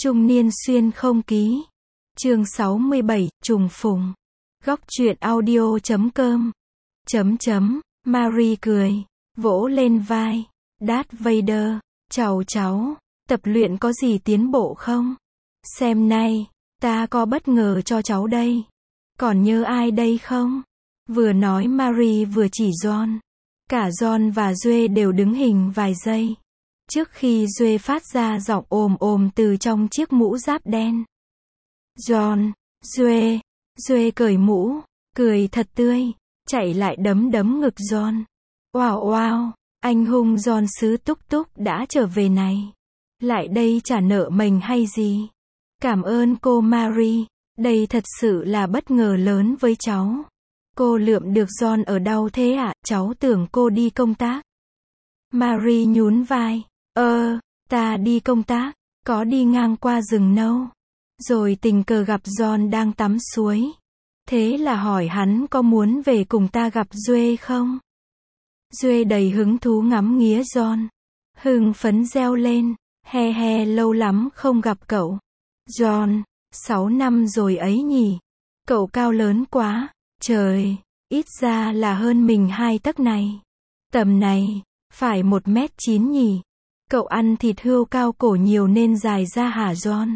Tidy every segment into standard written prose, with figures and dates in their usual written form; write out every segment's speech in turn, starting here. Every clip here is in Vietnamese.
Trung niên xuyên không ký. Chương 67, trùng phùng. Góc truyện audio.com. Marie cười, vỗ lên vai. Darth Vader, chào cháu, tập luyện có gì tiến bộ không? Xem này, ta có bất ngờ cho cháu đây. Còn nhớ ai đây không? Vừa nói Marie vừa chỉ John. Cả John và Duệ đều đứng hình vài giây. Trước khi Duệ phát ra giọng ồm ồm từ trong chiếc mũ giáp đen. John, Duệ cởi mũ, cười thật tươi, chạy lại đấm ngực John. Wow, anh hùng John xứ Túc Túc đã trở về này. Lại đây trả nợ mình hay gì? Cảm ơn cô Marie, đây thật sự là bất ngờ lớn với cháu. Cô lượm được John ở đâu thế ạ? Cháu tưởng cô đi công tác. Marie nhún vai. Ta đi công tác, có đi ngang qua rừng nâu. Rồi tình cờ gặp John đang tắm suối. Thế là hỏi hắn có muốn về cùng ta gặp Duệ không? Duệ đầy hứng thú ngắm nghía John. Hưng phấn reo lên. He, lâu lắm không gặp cậu. John, 6 năm rồi ấy nhỉ. Cậu cao lớn quá. Trời, ít ra là hơn mình 2 tấc này. Tầm này, phải 1m9 nhỉ. Cậu ăn thịt hươu cao cổ nhiều nên dài ra hả John?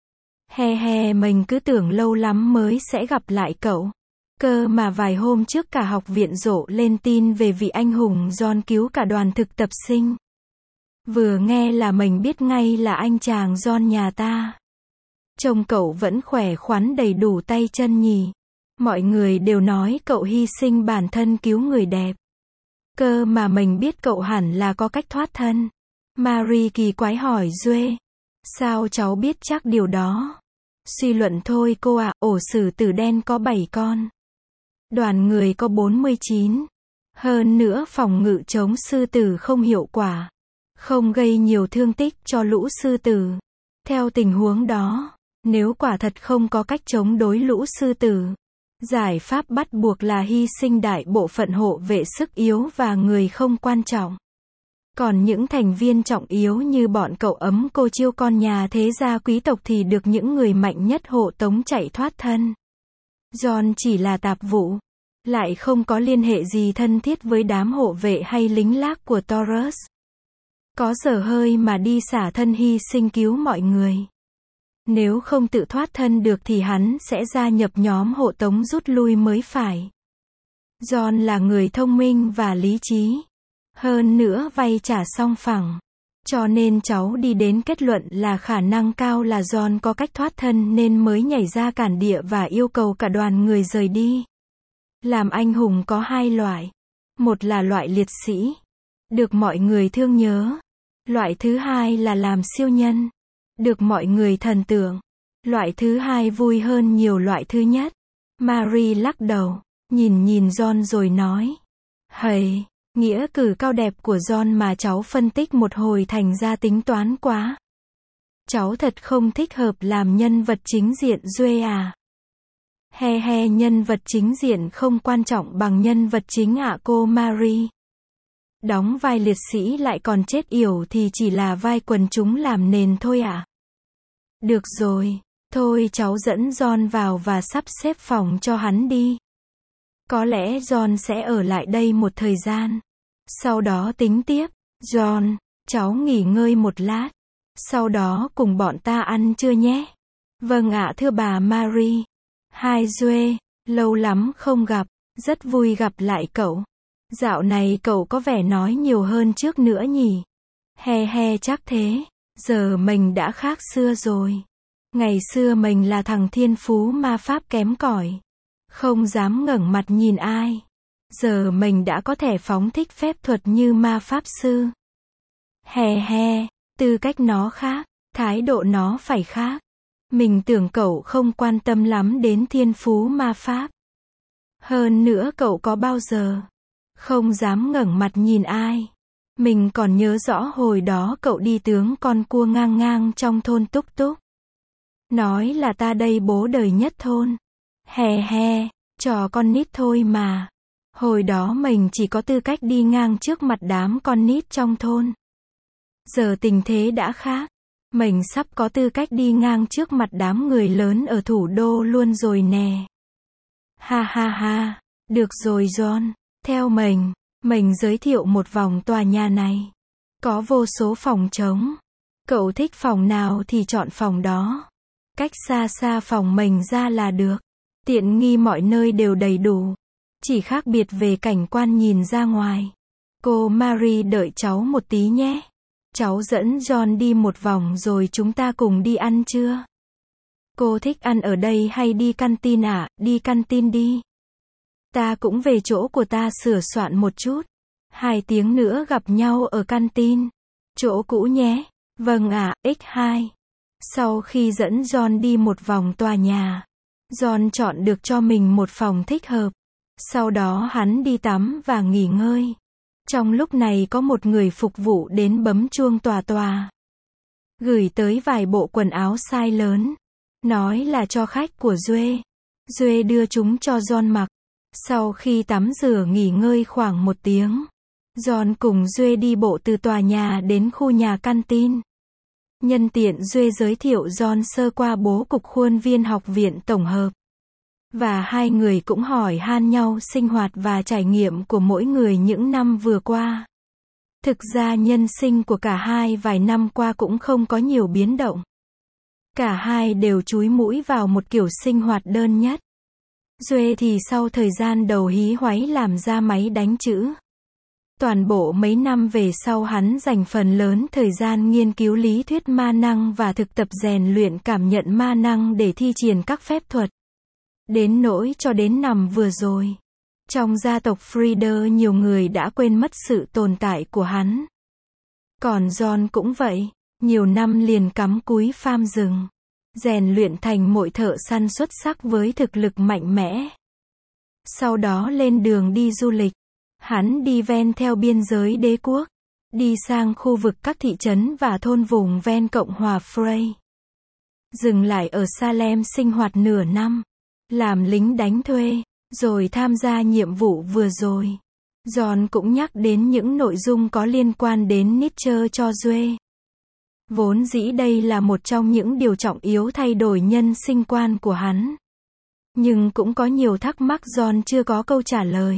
He, mình cứ tưởng lâu lắm mới sẽ gặp lại cậu. Cơ mà vài hôm trước cả học viện rộ lên tin về vị anh hùng John cứu cả đoàn thực tập sinh. Vừa nghe là mình biết ngay là anh chàng John nhà ta. Trông cậu vẫn khỏe khoắn đầy đủ tay chân nhỉ. Mọi người đều nói cậu hy sinh bản thân cứu người đẹp. Cơ mà mình biết cậu hẳn là có cách thoát thân. Marie kỳ quái hỏi Duệ. Sao cháu biết chắc điều đó? Suy luận thôi cô ạ, ổ sử tử đen có 7 con. Đoàn người có 49. Hơn nữa phòng ngự chống sư tử không hiệu quả. Không gây nhiều thương tích cho lũ sư tử. Theo tình huống đó, nếu quả thật không có cách chống đối lũ sư tử, giải pháp bắt buộc là hy sinh đại bộ phận hộ vệ sức yếu và người không quan trọng. Còn những thành viên trọng yếu như bọn cậu ấm cô chiêu con nhà thế gia quý tộc thì được những người mạnh nhất hộ tống chạy thoát thân. John chỉ là tạp vụ, lại không có liên hệ gì thân thiết với đám hộ vệ hay lính lác của Taurus. Có dở hơi mà đi xả thân hy sinh cứu mọi người. Nếu không tự thoát thân được thì hắn sẽ gia nhập nhóm hộ tống rút lui mới phải. John là người thông minh và lý trí. Hơn nữa vay trả song phẳng. Cho nên cháu đi đến kết luận là khả năng cao là John có cách thoát thân nên mới nhảy ra cản địa và yêu cầu cả đoàn người rời đi. Làm anh hùng có 2 loại. Một là loại liệt sĩ, được mọi người thương nhớ. Loại thứ 2 là làm siêu nhân, được mọi người thần tượng. Loại thứ 2 vui hơn nhiều loại thứ nhất. Marie lắc đầu, nhìn John rồi nói. Hầy, nghĩa cử cao đẹp của John mà cháu phân tích một hồi thành ra tính toán quá. Cháu thật không thích hợp làm nhân vật chính diện Duệ à. He, nhân vật chính diện không quan trọng bằng nhân vật chính ạ cô Marie. Đóng vai liệt sĩ lại còn chết yểu thì chỉ là vai quần chúng làm nền thôi ạ. Được rồi, thôi cháu dẫn John vào và sắp xếp phòng cho hắn đi. Có lẽ John sẽ ở lại đây một thời gian. Sau đó tính tiếp. John, cháu nghỉ ngơi một lát. Sau đó cùng bọn ta ăn trưa nhé. Vâng ạ thưa bà Marie. Hai Duệ, lâu lắm không gặp, rất vui gặp lại cậu. Dạo này cậu có vẻ nói nhiều hơn trước nữa nhỉ? He, chắc thế. Giờ mình đã khác xưa rồi. Ngày xưa mình là thằng thiên phú ma pháp kém cỏi, không dám ngẩng mặt nhìn ai. Giờ mình đã có thể phóng thích phép thuật như ma pháp sư. He, tư cách nó khác, thái độ nó phải khác. Mình tưởng cậu không quan tâm lắm đến thiên phú ma pháp. Hơn nữa cậu có bao giờ không dám ngẩng mặt nhìn ai. Mình còn nhớ rõ hồi đó cậu đi tướng con cua ngang trong thôn Túc Túc. Nói là ta đây bố đời nhất thôn. He, trò con nít thôi mà. Hồi đó mình chỉ có tư cách đi ngang trước mặt đám con nít trong thôn. Giờ tình thế đã khác. Mình sắp có tư cách đi ngang trước mặt đám người lớn ở thủ đô luôn rồi nè. Ha ha ha, được rồi John, theo mình giới thiệu một vòng tòa nhà này. Có vô số phòng trống. Cậu thích phòng nào thì chọn phòng đó. Cách xa xa phòng mình ra là được. Tiện nghi mọi nơi đều đầy đủ. Chỉ khác biệt về cảnh quan nhìn ra ngoài. Cô Mary đợi cháu một tí nhé. Cháu dẫn John đi một vòng rồi chúng ta cùng đi ăn trưa. Cô thích ăn ở đây hay đi canteen ạ? Đi canteen đi. Ta cũng về chỗ của ta sửa soạn một chút. 2 tiếng nữa gặp nhau ở canteen. Chỗ cũ nhé. Vâng ạ, X2. Sau khi dẫn John đi một vòng tòa nhà, John chọn được cho mình một phòng thích hợp. Sau đó hắn đi tắm và nghỉ ngơi. Trong lúc này có một người phục vụ đến bấm chuông tòa. Gửi tới vài bộ quần áo size lớn. Nói là cho khách của Duê. Duê đưa chúng cho John mặc. Sau khi tắm rửa nghỉ ngơi khoảng 1 tiếng, John cùng Duê đi bộ từ tòa nhà đến khu nhà canteen. Nhân tiện Duê giới thiệu John sơ qua bố cục khuôn viên học viện tổng hợp. Và hai người cũng hỏi han nhau sinh hoạt và trải nghiệm của mỗi người những năm vừa qua. Thực ra nhân sinh của cả hai vài năm qua cũng không có nhiều biến động. Cả hai đều chúi mũi vào một kiểu sinh hoạt đơn nhất. Duê thì sau thời gian đầu hí hoáy làm ra máy đánh chữ. Toàn bộ mấy năm về sau hắn dành phần lớn thời gian nghiên cứu lý thuyết ma năng và thực tập rèn luyện cảm nhận ma năng để thi triển các phép thuật. Đến nỗi cho đến năm vừa rồi, trong gia tộc Frieder nhiều người đã quên mất sự tồn tại của hắn. Còn John cũng vậy, nhiều năm liền cắm cúi farm rừng, rèn luyện thành một thợ săn xuất sắc với thực lực mạnh mẽ. Sau đó lên đường đi du lịch, hắn đi ven theo biên giới đế quốc, đi sang khu vực các thị trấn và thôn vùng ven Cộng hòa Frey. Dừng lại ở Salem sinh hoạt nửa năm, làm lính đánh thuê, rồi tham gia nhiệm vụ vừa rồi. John cũng nhắc đến những nội dung có liên quan đến Nietzsche cho Duê. Vốn dĩ đây là một trong những điều trọng yếu thay đổi nhân sinh quan của hắn. Nhưng cũng có nhiều thắc mắc John chưa có câu trả lời.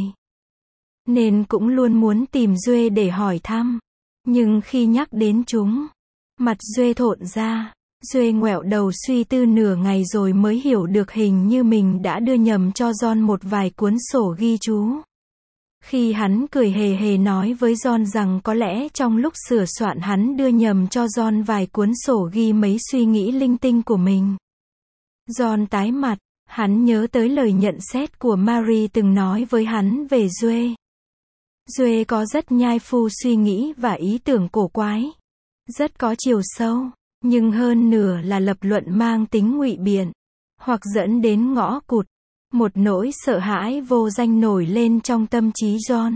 Nên cũng luôn muốn tìm Duê để hỏi thăm. Nhưng khi nhắc đến chúng, mặt Duê thộn ra. Duê ngoẹo đầu suy tư nửa ngày rồi mới hiểu được hình như mình đã đưa nhầm cho John một vài cuốn sổ ghi chú. Khi hắn cười hề hề nói với John rằng có lẽ trong lúc sửa soạn hắn đưa nhầm cho John vài cuốn sổ ghi mấy suy nghĩ linh tinh của mình. John tái mặt, hắn nhớ tới lời nhận xét của Mary từng nói với hắn về Duê. Duê có rất nhai phu suy nghĩ và ý tưởng cổ quái. Rất có chiều sâu. Nhưng hơn nửa là lập luận mang tính ngụy biện, hoặc dẫn đến ngõ cụt. Một nỗi sợ hãi vô danh nổi lên trong tâm trí John.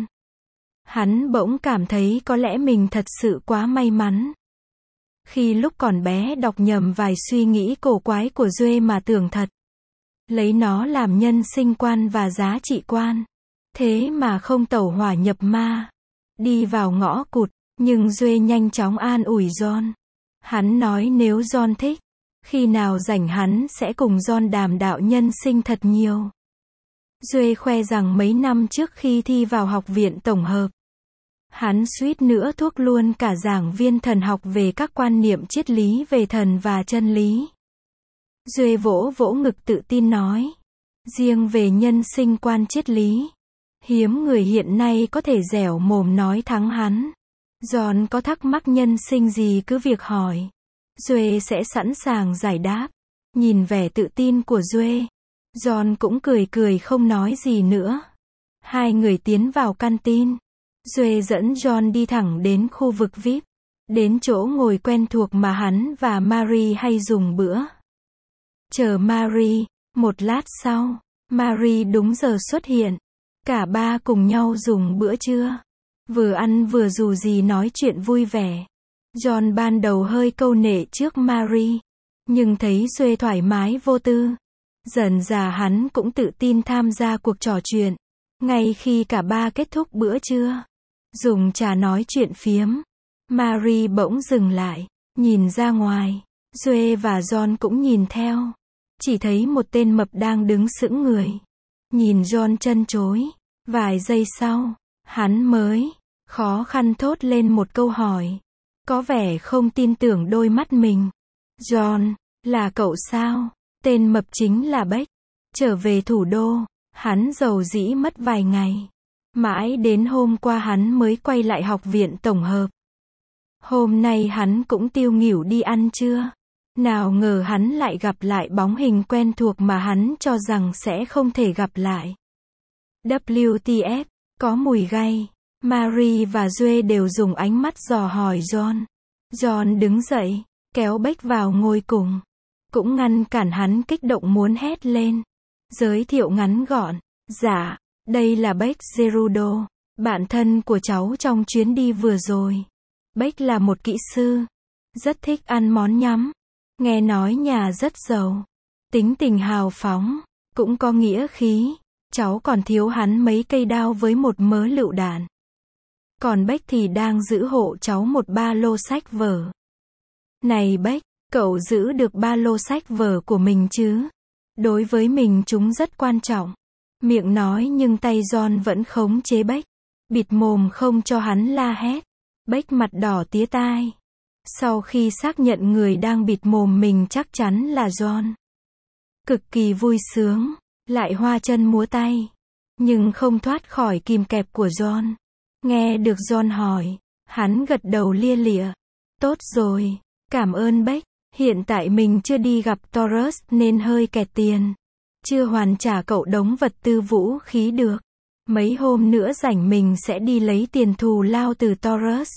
Hắn bỗng cảm thấy có lẽ mình thật sự quá may mắn. Khi lúc còn bé đọc nhầm vài suy nghĩ cổ quái của Duê mà tưởng thật. Lấy nó làm nhân sinh quan và giá trị quan. Thế mà không tẩu hỏa nhập ma. Đi vào ngõ cụt, nhưng Duê nhanh chóng an ủi John. Hắn nói nếu John thích, khi nào rảnh hắn sẽ cùng John đàm đạo nhân sinh thật nhiều. Duê khoe rằng mấy năm trước khi thi vào học viện tổng hợp, hắn suýt nữa thuốc luôn cả giảng viên thần học về các quan niệm triết lý về thần và chân lý. Duê vỗ vỗ ngực tự tin nói, riêng về nhân sinh quan triết lý, hiếm người hiện nay có thể dẻo mồm nói thắng hắn. John có thắc mắc nhân sinh gì cứ việc hỏi. Duê sẽ sẵn sàng giải đáp. Nhìn vẻ tự tin của Duê, John cũng cười cười không nói gì nữa. Hai người tiến vào canteen. Duê dẫn John đi thẳng đến khu vực VIP. Đến chỗ ngồi quen thuộc mà hắn và Mary hay dùng bữa. Chờ Mary, một lát sau, Mary đúng giờ xuất hiện. Cả ba cùng nhau dùng bữa trưa. Vừa ăn vừa dù gì nói chuyện vui vẻ. John ban đầu hơi câu nệ trước Mary. Nhưng thấy Duê thoải mái vô tư. Dần dà hắn cũng tự tin tham gia cuộc trò chuyện. Ngay khi cả ba kết thúc bữa trưa, dùng trà nói chuyện phiếm, Mary bỗng dừng lại. Nhìn ra ngoài, Joe và John cũng nhìn theo. Chỉ thấy một tên mập đang đứng sững người. Nhìn John trân trối. Vài giây sau, hắn mới khó khăn thốt lên một câu hỏi. Có vẻ không tin tưởng đôi mắt mình. John, là cậu sao? Tên mập chính là Beck. Trở về thủ đô, hắn rầu rĩ mất vài ngày. Mãi đến hôm qua hắn mới quay lại học viện tổng hợp. Hôm nay hắn cũng tiêu nghỉu đi ăn trưa. Nào ngờ hắn lại gặp lại bóng hình quen thuộc mà hắn cho rằng sẽ không thể gặp lại. WTF, có mùi gay. Marie và Joe đều dùng ánh mắt dò hỏi John. John đứng dậy, kéo Beck vào ngồi cùng. Cũng ngăn cản hắn kích động muốn hét lên. Giới thiệu ngắn gọn. Dạ, đây là Beck Gerudo, bạn thân của cháu trong chuyến đi vừa rồi. Beck là một kỹ sư. Rất thích ăn món nhắm. Nghe nói nhà rất giàu. Tính tình hào phóng. Cũng có nghĩa khí. Cháu còn thiếu hắn mấy cây đao với một mớ lựu đạn. Còn Beck thì đang giữ hộ cháu một ba lô sách vở. Này Beck, cậu giữ được ba lô sách vở của mình chứ? Đối với mình chúng rất quan trọng. Miệng nói nhưng tay John vẫn khống chế Beck. Bịt mồm không cho hắn la hét. Beck mặt đỏ tía tai. Sau khi xác nhận người đang bịt mồm mình chắc chắn là John. Cực kỳ vui sướng. Lại hoa chân múa tay. Nhưng không thoát khỏi kìm kẹp của John. Nghe được John hỏi. Hắn gật đầu lia lịa. Tốt rồi. Cảm ơn Beck. Hiện tại mình chưa đi gặp Taurus nên hơi kẹt tiền. Chưa hoàn trả cậu đống vật tư vũ khí được. Mấy hôm nữa rảnh mình sẽ đi lấy tiền thù lao từ Taurus.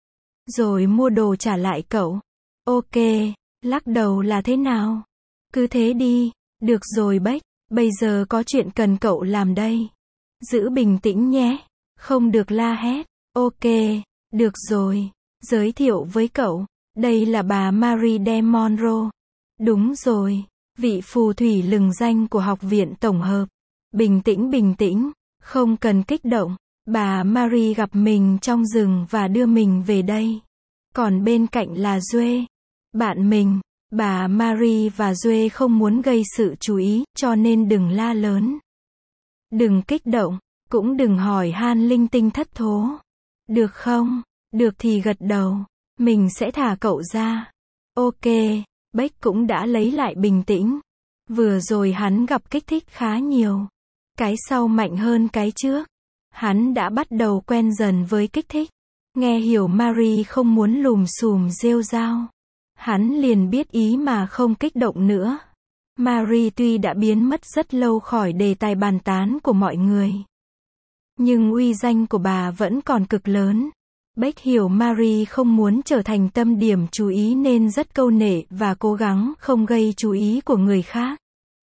Rồi mua đồ trả lại cậu. Ok, lắc đầu là thế nào? Cứ thế đi. Được rồi Beck, bây giờ có chuyện cần cậu làm đây. Giữ bình tĩnh nhé. Không được la hét. Ok, được rồi. Giới thiệu với cậu. Đây là bà Marie de Monroe. Đúng rồi. Vị phù thủy lừng danh của học viện tổng hợp. Bình tĩnh, không cần kích động. Bà Marie gặp mình trong rừng và đưa mình về đây. Còn bên cạnh là Joe, bạn mình. Bà Marie và Joe không muốn gây sự chú ý, cho nên đừng la lớn. Đừng kích động, cũng đừng hỏi han linh tinh thất thố. Được không? Được thì gật đầu. Mình sẽ thả cậu ra. Ok, Beck cũng đã lấy lại bình tĩnh. Vừa rồi hắn gặp kích thích khá nhiều. Cái sau mạnh hơn cái trước. Hắn đã bắt đầu quen dần với kích thích. Nghe hiểu Marie không muốn lùm xùm rêu rao. Hắn liền biết ý mà không kích động nữa. Marie tuy đã biến mất rất lâu khỏi đề tài bàn tán của mọi người. Nhưng uy danh của bà vẫn còn cực lớn. Beck hiểu Marie không muốn trở thành tâm điểm chú ý nên rất câu nệ và cố gắng không gây chú ý của người khác.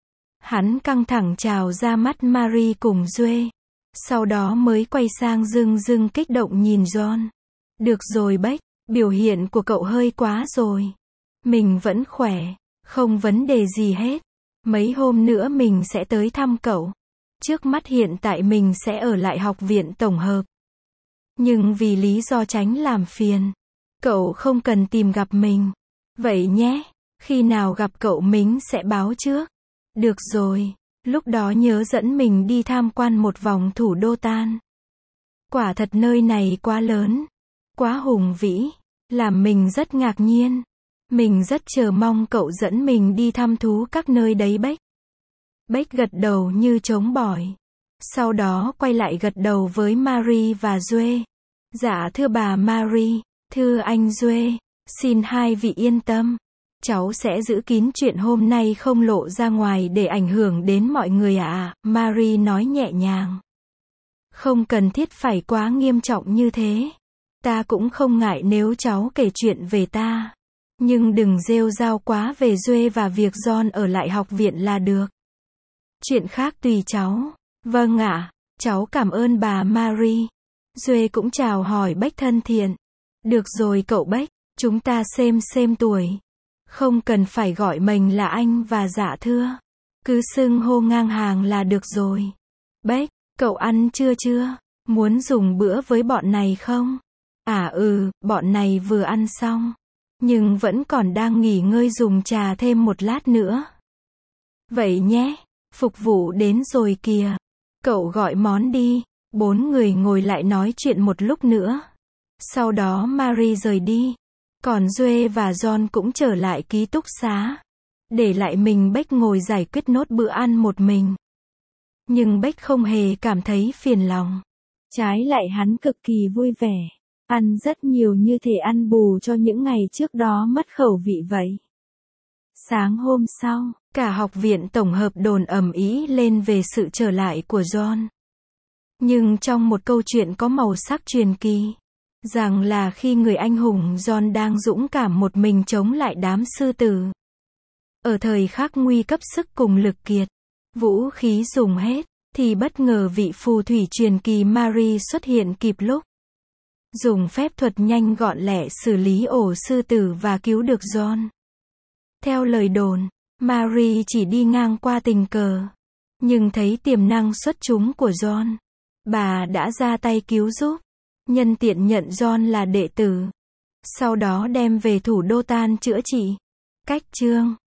Hắn căng thẳng chào ra mắt Marie cùng Joe. Sau đó mới quay sang dưng kích động nhìn John. Được rồi Beck, biểu hiện của cậu hơi quá rồi. Mình vẫn khỏe, không vấn đề gì hết. Mấy hôm nữa mình sẽ tới thăm cậu. Trước mắt hiện tại mình sẽ ở lại học viện tổng hợp. Nhưng vì lý do tránh làm phiền, cậu không cần tìm gặp mình. Vậy nhé, khi nào gặp cậu mình sẽ báo trước. Được rồi, lúc đó nhớ dẫn mình đi tham quan một vòng thủ đô Tan. Quả thật nơi này quá lớn, quá hùng vĩ, làm mình rất ngạc nhiên. Mình rất chờ mong cậu dẫn mình đi thăm thú các nơi đấy Beck. Beck gật đầu như trống bỏi. Sau đó quay lại gật đầu với Marie và Joe. Dạ thưa bà Marie, thưa anh Joe, xin hai vị yên tâm. Cháu sẽ giữ kín chuyện hôm nay không lộ ra ngoài để ảnh hưởng đến mọi người ạ. Marie nói nhẹ nhàng. Không cần thiết phải quá nghiêm trọng như thế. Ta cũng không ngại nếu cháu kể chuyện về ta. Nhưng đừng rêu rao quá về Joe và việc John ở lại học viện là được. Chuyện khác tùy cháu. Vâng ạ, cháu cảm ơn bà Marie. Joe cũng chào hỏi Beck thân thiện. Được rồi cậu Beck, chúng ta xem tuổi. Không cần phải gọi mình là anh và dạ thưa. Cứ xưng hô ngang hàng là được rồi. Beck, cậu ăn chưa? Muốn dùng bữa với bọn này không? À bọn này vừa ăn xong. nhưng vẫn còn đang nghỉ ngơi dùng trà thêm một lát nữa. Vậy nhé, phục vụ đến rồi kìa. Cậu gọi món đi. 4 người ngồi lại nói chuyện một lúc nữa. Sau đó Marie rời đi. Còn Joe và John cũng trở lại ký túc xá. Để lại mình Beck ngồi giải quyết nốt bữa ăn một mình. Nhưng Beck không hề cảm thấy phiền lòng. Trái lại hắn cực kỳ vui vẻ. Ăn rất nhiều như thể ăn bù cho những ngày trước đó mất khẩu vị vậy. Sáng hôm sau, cả học viện tổng hợp đồn ầm ĩ lên về sự trở lại của John. Nhưng trong một câu chuyện có màu sắc truyền kỳ, rằng là khi người anh hùng John đang dũng cảm một mình chống lại đám sư tử. Ở thời khắc nguy cấp sức cùng lực kiệt, vũ khí dùng hết, thì bất ngờ vị phù thủy truyền kỳ Marie xuất hiện kịp lúc. Dùng phép thuật nhanh gọn lẹ xử lý ổ sư tử và cứu được John. Theo lời đồn, Marie chỉ đi ngang qua tình cờ, nhưng thấy tiềm năng xuất chúng của John. Bà đã ra tay cứu giúp, nhân tiện nhận John là đệ tử. Sau đó đem về thủ đô Tan chữa trị. Cách chương